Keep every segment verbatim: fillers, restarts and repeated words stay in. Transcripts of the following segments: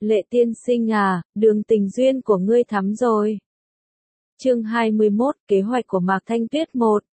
Lệ tiên sinh à, đường tình duyên của ngươi thắm rồi. Chương hai mươi mốt, kế hoạch của Mạc Thanh Tuyết một.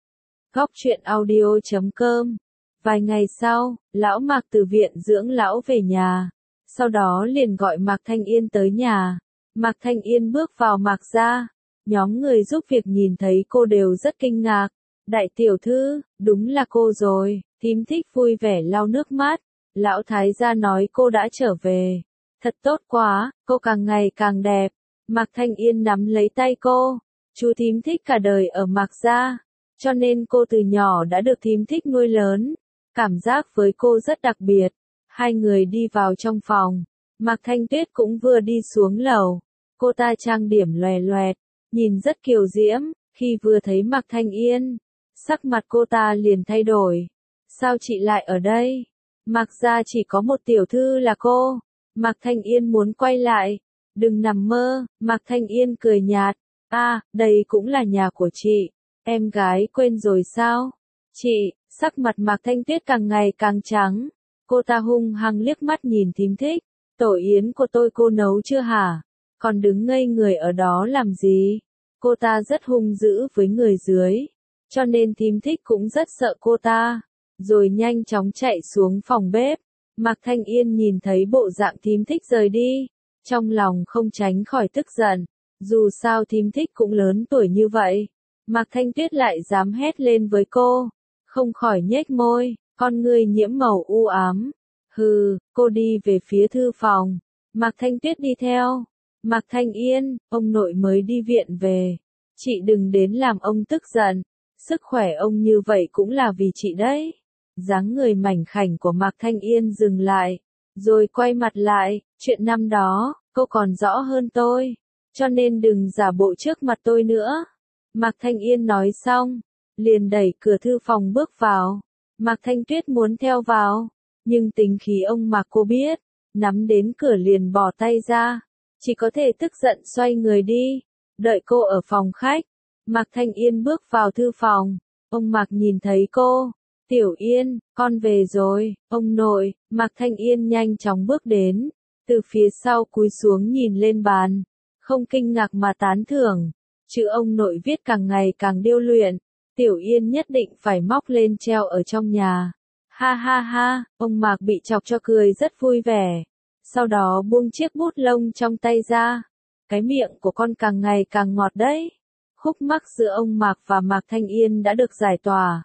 Góc truyện audio chấm com. Vài ngày sau, lão Mạc từ viện dưỡng lão về nhà. Sau đó liền gọi Mạc Thanh Yên tới nhà. Mạc Thanh Yên bước vào Mạc gia. Nhóm người giúp việc nhìn thấy cô đều rất kinh ngạc. Đại tiểu thư, đúng là cô rồi. Thím Thích vui vẻ lau nước mắt. Lão thái gia nói cô đã trở về. Thật tốt quá, cô càng ngày càng đẹp. Mạc Thanh Yên nắm lấy tay cô. Chú thím Thích cả đời ở Mạc gia, cho nên cô từ nhỏ đã được thím Thích nuôi lớn. Cảm giác với cô rất đặc biệt. Hai người đi vào trong phòng. Mạc Thanh Tuyết cũng vừa đi xuống lầu. Cô ta trang điểm loè loẹt, nhìn rất kiều diễm. Khi vừa thấy Mạc Thanh Yên, sắc mặt cô ta liền thay đổi. Sao chị lại ở đây? Mạc gia chỉ có một tiểu thư là cô. Mạc Thanh Yên muốn quay lại. Đừng nằm mơ, Mạc Thanh Yên cười nhạt. À, đây cũng là nhà của chị. Em gái quên rồi sao? Chị, sắc mặt Mạc Thanh Tuyết càng ngày càng trắng. Cô ta hung hăng liếc mắt nhìn thím Thích. Tổ yến của tôi cô nấu chưa hả? Còn đứng ngây người ở đó làm gì? Cô ta rất hung dữ với người dưới. Cho nên thím Thích cũng rất sợ cô ta. Rồi nhanh chóng chạy xuống phòng bếp. Mạc Thanh Yên nhìn thấy bộ dạng thím Thích rời đi. Trong lòng không tránh khỏi tức giận. Dù sao thím Thích cũng lớn tuổi như vậy. Mạc Thanh Tuyết lại dám hét lên với cô. Không khỏi nhếch môi, con người nhiễm màu u ám. Hừ, cô đi về phía thư phòng. Mạc Thanh Tuyết đi theo. Mạc Thanh Yên, ông nội mới đi viện về. Chị đừng đến làm ông tức giận. Sức khỏe ông như vậy cũng là vì chị đấy. Dáng người mảnh khảnh của Mạc Thanh Yên dừng lại. Rồi quay mặt lại, chuyện năm đó, cô còn rõ hơn tôi. Cho nên đừng giả bộ trước mặt tôi nữa. Mạc Thanh Yên nói xong, liền đẩy cửa thư phòng bước vào. Mạc Thanh Tuyết muốn theo vào, nhưng tính khí ông Mạc cô biết, nắm đến cửa liền bỏ tay ra. Chỉ có thể tức giận xoay người đi, đợi cô ở phòng khách. Mạc Thanh Yên bước vào thư phòng, ông Mạc nhìn thấy cô. Tiểu Yên, con về rồi, ông nội. Mạc Thanh Yên nhanh chóng bước đến, từ phía sau cúi xuống nhìn lên bàn, không kinh ngạc mà tán thưởng. Chữ ông nội viết càng ngày càng điêu luyện, Tiểu Yên nhất định phải móc lên treo ở trong nhà. Ha ha ha, ông Mạc bị chọc cho cười rất vui vẻ. Sau đó buông chiếc bút lông trong tay ra. Cái miệng của con càng ngày càng ngọt đấy. Khúc mắc giữa ông Mạc và Mạc Thanh Yên đã được giải tỏa.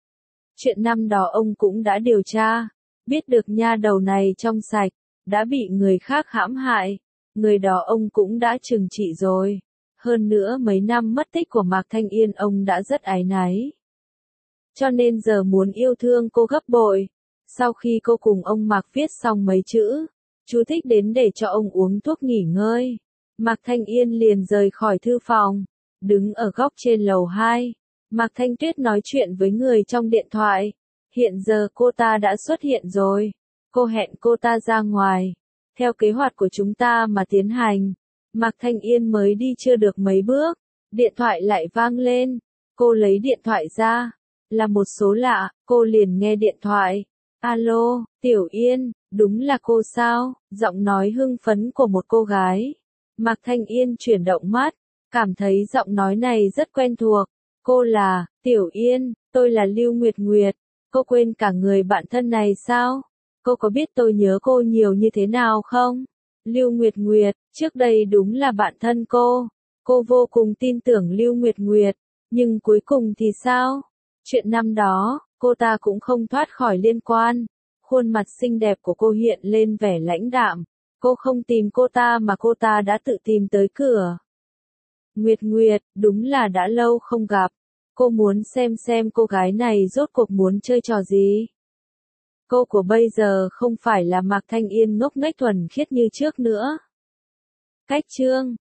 Chuyện năm đó ông cũng đã điều tra, biết được nha đầu này trong sạch, đã bị người khác hãm hại. Người đó ông cũng đã trừng trị rồi. Hơn nữa mấy năm mất tích của Mạc Thanh Yên ông đã rất áy náy. Cho nên giờ muốn yêu thương cô gấp bội. Sau khi cô cùng ông Mạc viết xong mấy chữ, chú thích đến để cho ông uống thuốc nghỉ ngơi. Mạc Thanh Yên liền rời khỏi thư phòng, đứng ở góc trên lầu hai. Mạc Thanh Tuyết nói chuyện với người trong điện thoại. Hiện giờ cô ta đã xuất hiện rồi. Cô hẹn cô ta ra ngoài. Theo kế hoạch của chúng ta mà tiến hành. Mạc Thanh Yên mới đi chưa được mấy bước. Điện thoại lại vang lên. Cô lấy điện thoại ra. Là một số lạ, cô liền nghe điện thoại. Alo, Tiểu Yên, đúng là cô sao? Giọng nói hưng phấn của một cô gái. Mạc Thanh Yên chuyển động mắt. Cảm thấy giọng nói này rất quen thuộc. Cô là, Tiểu Yên, tôi là Lưu Nguyệt Nguyệt. Cô quên cả người bạn thân này sao? Cô có biết tôi nhớ cô nhiều như thế nào không? Lưu Nguyệt Nguyệt, trước đây đúng là bạn thân cô. Cô vô cùng tin tưởng Lưu Nguyệt Nguyệt. Nhưng cuối cùng thì sao? Chuyện năm đó, cô ta cũng không thoát khỏi liên quan. Khuôn mặt xinh đẹp của cô hiện lên vẻ lãnh đạm. Cô không tìm cô ta mà cô ta đã tự tìm tới cửa. Nguyệt Nguyệt, đúng là đã lâu không gặp. Cô muốn xem xem cô gái này rốt cuộc muốn chơi trò gì. Cô của bây giờ không phải là Mạc Thanh Yên ngốc nghếch thuần khiết như trước nữa. Cách chương